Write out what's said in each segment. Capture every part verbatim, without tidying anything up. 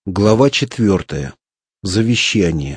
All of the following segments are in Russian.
Глава четвертая. Завещание.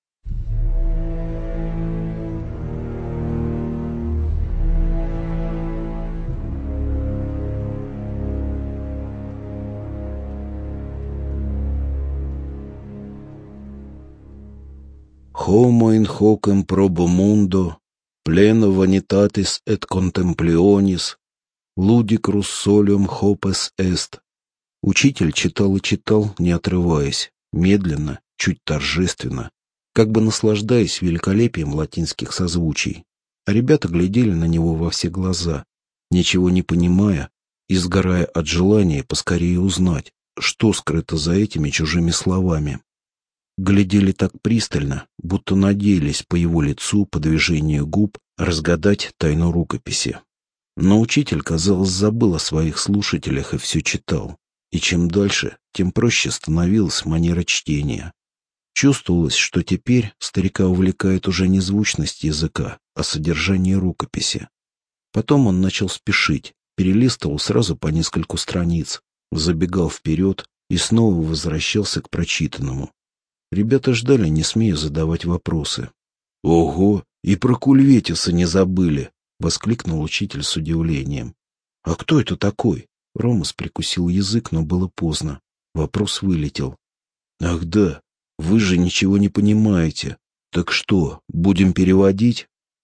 Homo in hocem probo mundo, pleno vanitatis et contemplionis, ludicrus solium hopes est. Учитель читал и читал, не отрываясь, медленно, чуть торжественно, как бы наслаждаясь великолепием латинских созвучий. А ребята глядели на него во все глаза, ничего не понимая и сгорая от желания поскорее узнать, что скрыто за этими чужими словами. Глядели так пристально, будто надеялись по его лицу, по движению губ, разгадать тайну рукописи. Но учитель, казалось, забыл о своих слушателях и все читал. И чем дальше, тем проще становилась манера чтения. Чувствовалось, что теперь старика увлекает уже не звучность языка, а содержание рукописи. Потом он начал спешить, перелистывал сразу по нескольку страниц, забегал вперед и снова возвращался к прочитанному. Ребята ждали, не смея задавать вопросы. «Ого, и про Кульветиса не забыли!» — воскликнул учитель с удивлением. «А кто это такой?» Ромас прикусил язык, но было поздно. Вопрос вылетел. «Ах да, вы же ничего не понимаете. Так что, будем переводить?»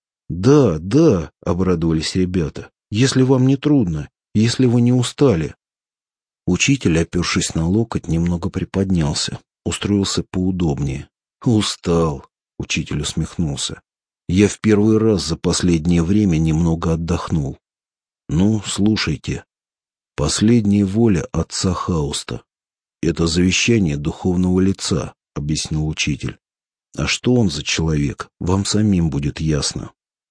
«Да, да», — обрадовались ребята. «Если вам не трудно, если вы не устали». Учитель, опершись на локоть, немного приподнялся, устроился поудобнее. «Устал», — учитель усмехнулся. «Я в первый раз за последнее время немного отдохнул. Ну, слушайте. Последняя воля отца Хауста. Это завещание духовного лица», — объяснил учитель. «А что он за человек, вам самим будет ясно.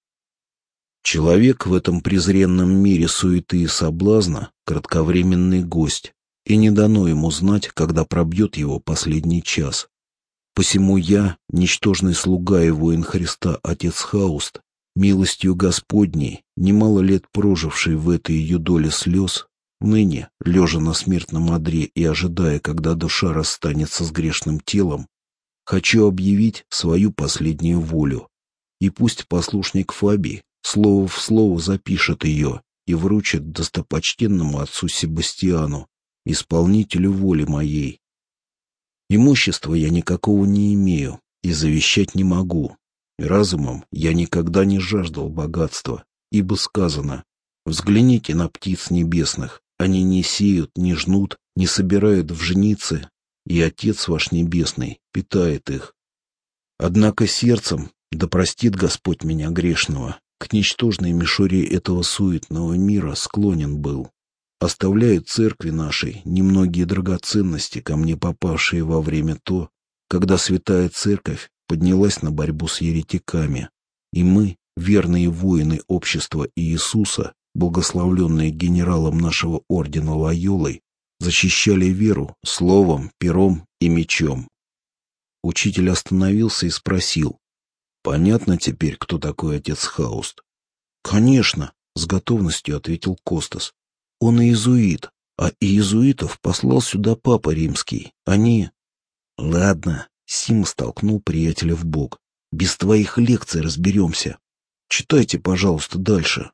Человек в этом презренном мире суеты и соблазна — кратковременный гость, и не дано ему знать, когда пробьет его последний час. Посему я, ничтожный слуга и воин Христа, отец Хауст, милостью Господней, немало лет проживший в этой ее доле слез, ныне, лежа на смертном одре и ожидая, когда душа расстанется с грешным телом, хочу объявить свою последнюю волю. И пусть послушник Фабий слово в слово запишет ее и вручит достопочтенному отцу Себастьяну, исполнителю воли моей. Имущества я никакого не имею и завещать не могу. Разумом я никогда не жаждал богатства, ибо сказано: взгляните на птиц небесных, они не сеют, не жнут, не собирают в жницы, и Отец ваш Небесный питает их. Однако сердцем, да простит Господь меня грешного, к ничтожной мишуре этого суетного мира склонен был. Оставляю церкви нашей немногие драгоценности, ко мне попавшие во время то, когда святая церковь поднялась на борьбу с еретиками, и мы, верные воины общества Иисуса, благословленные генералом нашего ордена Лойолой, защищали веру словом, пером и мечом». Учитель остановился и спросил: «Понятно теперь, кто такой отец Хауст?» «Конечно», — с готовностью ответил Костас. «Он иезуит, а иезуитов послал сюда Папа Римский. Они...» «Ладно», — Сима столкнул приятеля в бок. «Без твоих лекций разберемся. Читайте, пожалуйста, дальше».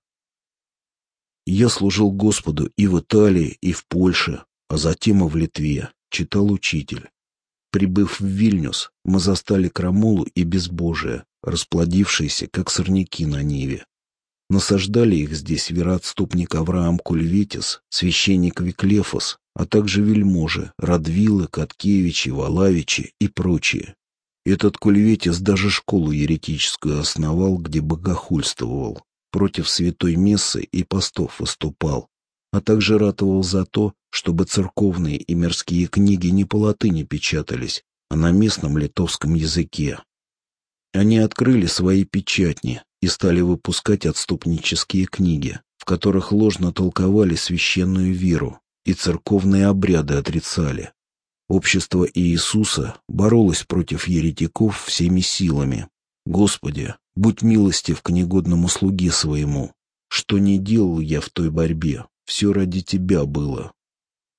«Я служил Господу и в Италии, и в Польше, а затем и в Литве», — читал учитель. «Прибыв в Вильнюс, мы застали крамолу и безбожие, расплодившиеся, как сорняки на ниве. Насаждали их здесь вероотступник Авраам Кульветис, священник Виклефос, а также вельможи Радвилы, Коткевичи, Валавичи и прочие. Этот Кульветис даже школу еретическую основал, где богохульствовал, против святой мессы и постов выступал, а также ратовал за то, чтобы церковные и мирские книги не по латыни печатались, а на местном литовском языке. Они открыли свои печатни и стали выпускать отступнические книги, в которых ложно толковали священную веру и церковные обряды отрицали. Общество Иисуса боролось против еретиков всеми силами. Господи, будь милостив к негодному слуге своему. Что не делал я в той борьбе, все ради Тебя было».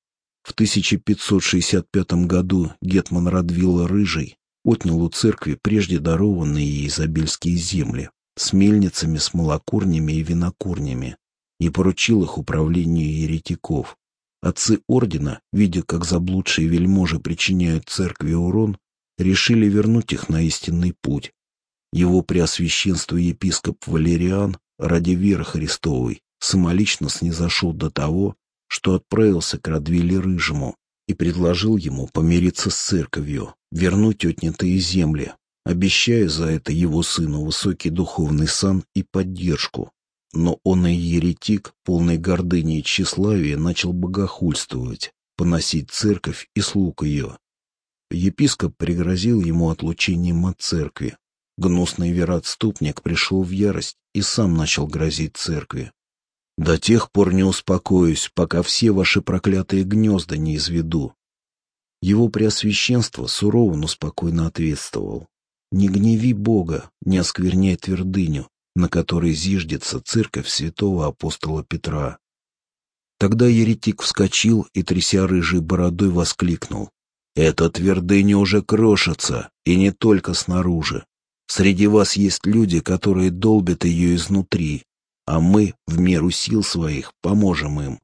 В тысяча пятьсот шестьдесят пятом году гетман Радвила Рыжий отнял у церкви прежде дарованные ей изобильские земли с мельницами, с молокурнями и винокурнями и поручил их управлению еретиков. Отцы ордена, видя, как заблудшие вельможи причиняют церкви урон, решили вернуть их на истинный путь. Его преосвященство епископ Валериан ради веры Христовой самолично снизошел до того, что отправился к Радвиле Рыжему и предложил ему помириться с церковью, вернуть отнятые земли, обещая за это его сыну высокий духовный сан и поддержку. Но он и еретик, полный гордыни и тщеславия, начал богохульствовать, поносить церковь и слуг ее. Епископ пригрозил ему отлучением от церкви. Гнусный вероотступник пришел в ярость и сам начал грозить церкви. «До тех пор не успокоюсь, пока все ваши проклятые гнезда не изведу». Его преосвященство сурово, но спокойно ответствовал: «Не гневи Бога, не оскверняй твердыню, на которой зиждется церковь святого апостола Петра». Тогда еретик вскочил и, тряся рыжей бородой, воскликнул: «Эта твердыня уже крошится, и не только снаружи. Среди вас есть люди, которые долбят ее изнутри, а мы, в меру сил своих, поможем им».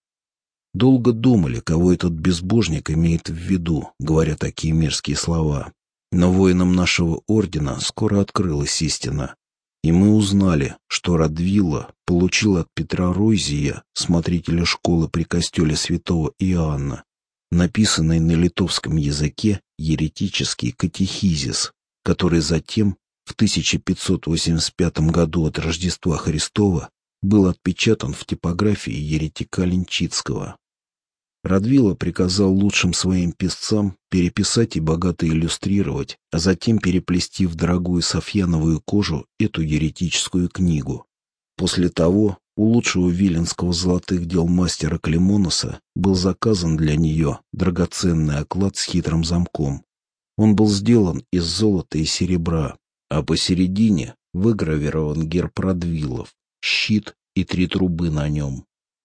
Долго думали, кого этот безбожник имеет в виду, говоря такие мерзкие слова. Но воинам нашего ордена скоро открылась истина, и мы узнали, что Радвила получил от Петра Ройзия, смотрителя школы при костеле святого Иоанна, написанный на литовском языке еретический катехизис, который затем в тысяча пятьсот восемьдесят пятом году от Рождества Христова был отпечатан в типографии еретика Ленчицкого. Радвила приказал лучшим своим писцам переписать и богато иллюстрировать, а затем переплести в дорогую софьяновую кожу эту еретическую книгу. После того у лучшего виленского золотых дел мастера Климоноса был заказан для нее драгоценный оклад с хитрым замком. Он был сделан из золота и серебра, а посередине выгравирован герб Радвилов, щит и три трубы на нем.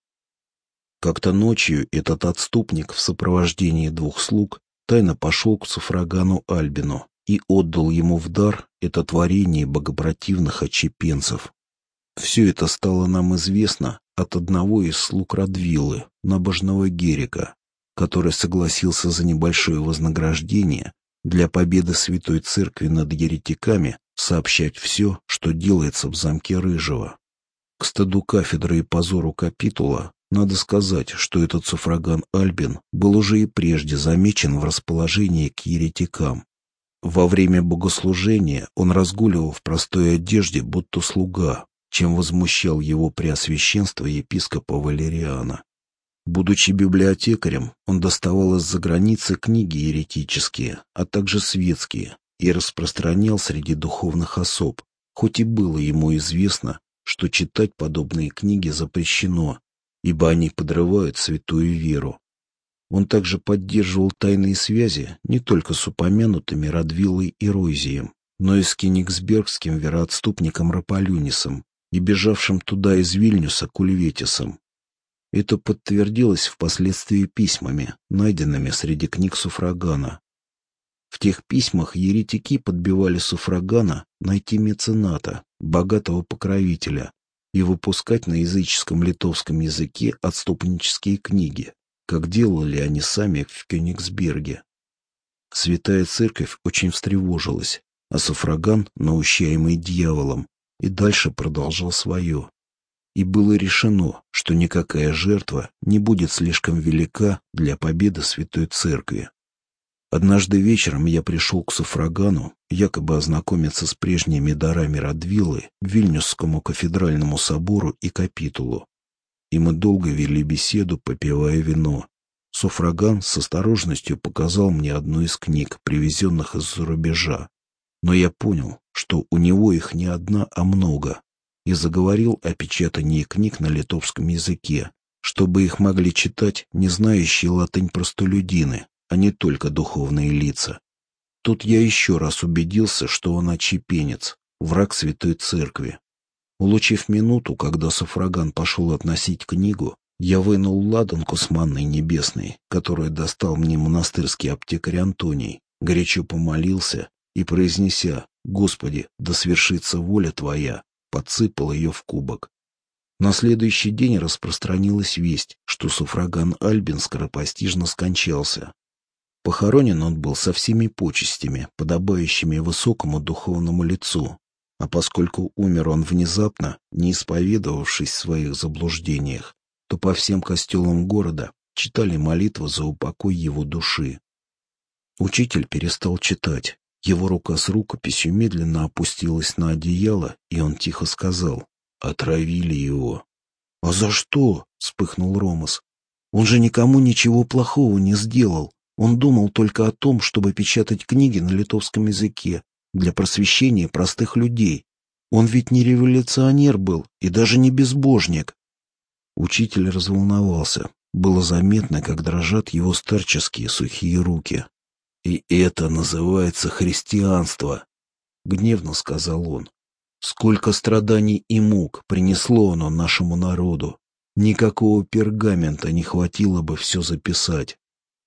Как-то ночью этот отступник в сопровождении двух слуг тайно пошел к суфрагану Альбину и отдал ему в дар это творение богопротивных отщепенцев. Все это стало нам известно от одного из слуг Радвилы, набожного Герика, который согласился за небольшое вознаграждение для победы Святой Церкви над еретиками сообщать все, что делается в замке Рыжего. К стыду кафедры и позору капитула надо сказать, что этот суфраган Альбин был уже и прежде замечен в расположении к еретикам. Во время богослужения он разгуливал в простой одежде, будто слуга, чем возмущал его преосвященство епископа Валериана. Будучи библиотекарем, он доставал из-за границы книги еретические, а также светские, и распространял среди духовных особ, хоть и было ему известно, что читать подобные книги запрещено, ибо они подрывают святую веру. Он также поддерживал тайные связи не только с упомянутыми Радвилой и Ройзием, но и с кенигсбергским вероотступником Раполюнисом и бежавшим туда из Вильнюса Кульветисом. Это подтвердилось впоследствии письмами, найденными среди книг суфрагана. В тех письмах еретики подбивали суфрагана найти мецената, богатого покровителя, и выпускать на языческом литовском языке отступнические книги, как делали они сами в Кёнигсберге. Святая Церковь очень встревожилась, а суфраган, наущаемый дьяволом, и дальше продолжал свое. И было решено, что никакая жертва не будет слишком велика для победы Святой Церкви. Однажды вечером я пришел к суфрагану, якобы ознакомиться с прежними дарами Радвилы, Вильнюсскому кафедральному собору и капитулу. И мы долго вели беседу, попивая вино. Суфраган с осторожностью показал мне одну из книг, привезенных из-за рубежа. Но я понял, что у него их не одна, а много, и заговорил о печатании книг на литовском языке, чтобы их могли читать не знающие латынь простолюдины, а не только духовные лица. Тут я еще раз убедился, что он отщепенец, враг Святой Церкви. Улучив минуту, когда суфраган пошел относить книгу, Я вынул ладанку с манной небесной, которую достал мне монастырский аптекарь Антоний, горячо помолился и, произнеся «Господи, да свершится воля Твоя», подсыпал ее в кубок. На следующий день распространилась весть, что суфраган Альбин скоропостижно скончался. Похоронен он был со всеми почестями, подобающими высокому духовному лицу, а поскольку умер он внезапно, не исповедовавшись в своих заблуждениях, то по всем костелам города читали молитву за упокой его души. Учитель перестал читать. Его рука с рукописью медленно опустилась на одеяло, и он тихо сказал: «Отравили его». «А за что?» — вспыхнул Ромас. «Он же никому ничего плохого не сделал. Он думал только о том, чтобы печатать книги на литовском языке для просвещения простых людей. Он ведь не революционер был и даже не безбожник». Учитель разволновался. Было заметно, как дрожат его старческие сухие руки. «И это называется христианство», — гневно сказал он. «Сколько страданий и мук принесло оно нашему народу! Никакого пергамента не хватило бы все записать».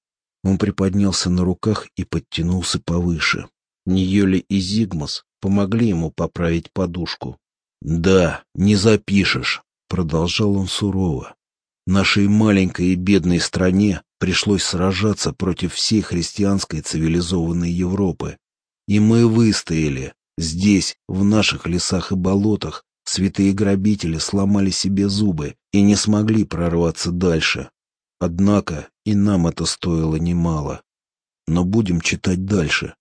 Он приподнялся на руках и подтянулся повыше. Ниёли и Зигмас помогли ему поправить подушку. «Да, не запишешь», — продолжал он сурово. «Нашей маленькой и бедной стране пришлось сражаться против всей христианской цивилизованной Европы. И мы выстояли. Здесь, в наших лесах и болотах, святые грабители сломали себе зубы и не смогли прорваться дальше. Однако и нам это стоило немало. Но будем читать дальше».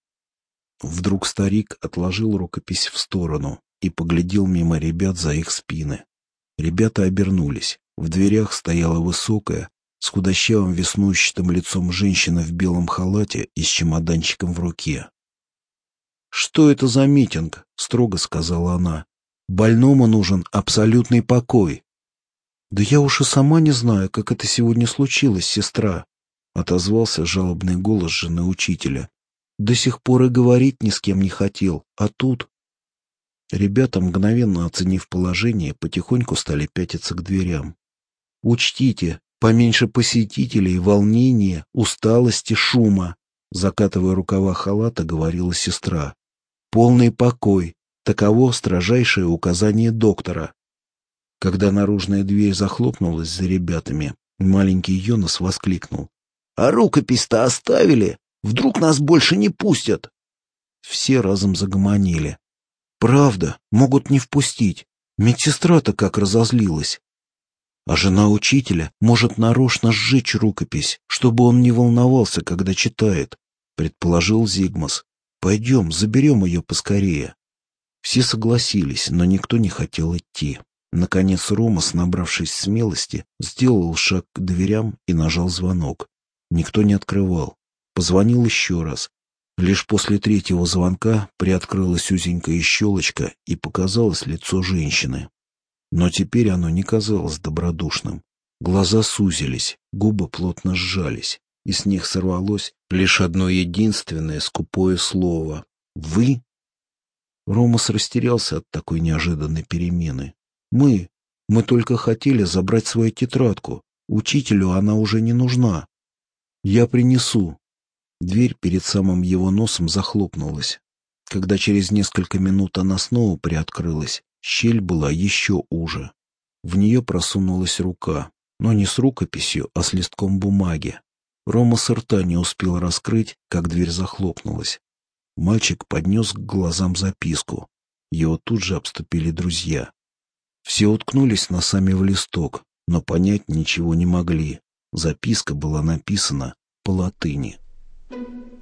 Вдруг старик отложил рукопись в сторону и поглядел мимо ребят за их спины. Ребята обернулись. В дверях стояла высокая, с худощавым веснущатым лицом женщина в белом халате и с чемоданчиком в руке. «Что это за митинг?» — строго сказала она. «Больному нужен абсолютный покой». «Да я уж и сама не знаю, как это сегодня случилось, сестра», — отозвался жалобный голос жены учителя. «До сих пор и говорить ни с кем не хотел, а тут...» Ребята, мгновенно оценив положение, потихоньку стали пятиться к дверям. «Учтите, поменьше посетителей, волнения, усталости, шума», — закатывая рукава халата, говорила сестра. «Полный покой. Таково строжайшее указание доктора». Когда наружная дверь захлопнулась за ребятами, маленький Йонас воскликнул: «А рукопись-то оставили? Вдруг нас больше не пустят?» Все разом загомонили. «Правда, могут не впустить. Медсестра-то как разозлилась. А жена учителя может нарочно сжечь рукопись, чтобы он не волновался, когда читает», — предположил Зигмас. «Пойдем, заберем ее поскорее». Все согласились, но никто не хотел идти. Наконец Ромас, набравшись смелости, сделал шаг к дверям и нажал звонок. Никто не открывал. Позвонил еще раз. Лишь после третьего звонка приоткрылась узенькая щелочка и показалось лицо женщины. Но теперь оно не казалось добродушным. Глаза сузились, губы плотно сжались, и с них сорвалось лишь одно единственное скупое слово: «Вы?» Ромас растерялся от такой неожиданной перемены. «Мы. Мы только хотели забрать свою тетрадку. Учителю она уже не нужна. Я принесу». Дверь перед самым его носом захлопнулась. Когда через несколько минут она снова приоткрылась, щель была еще уже. В нее просунулась рука, но не с рукописью, а с листком бумаги. Ромас рта не успел раскрыть, как дверь захлопнулась. Мальчик поднес к глазам записку. Его тут же обступили друзья. Все уткнулись носами в листок, но понять ничего не могли. Записка была написана по латыни.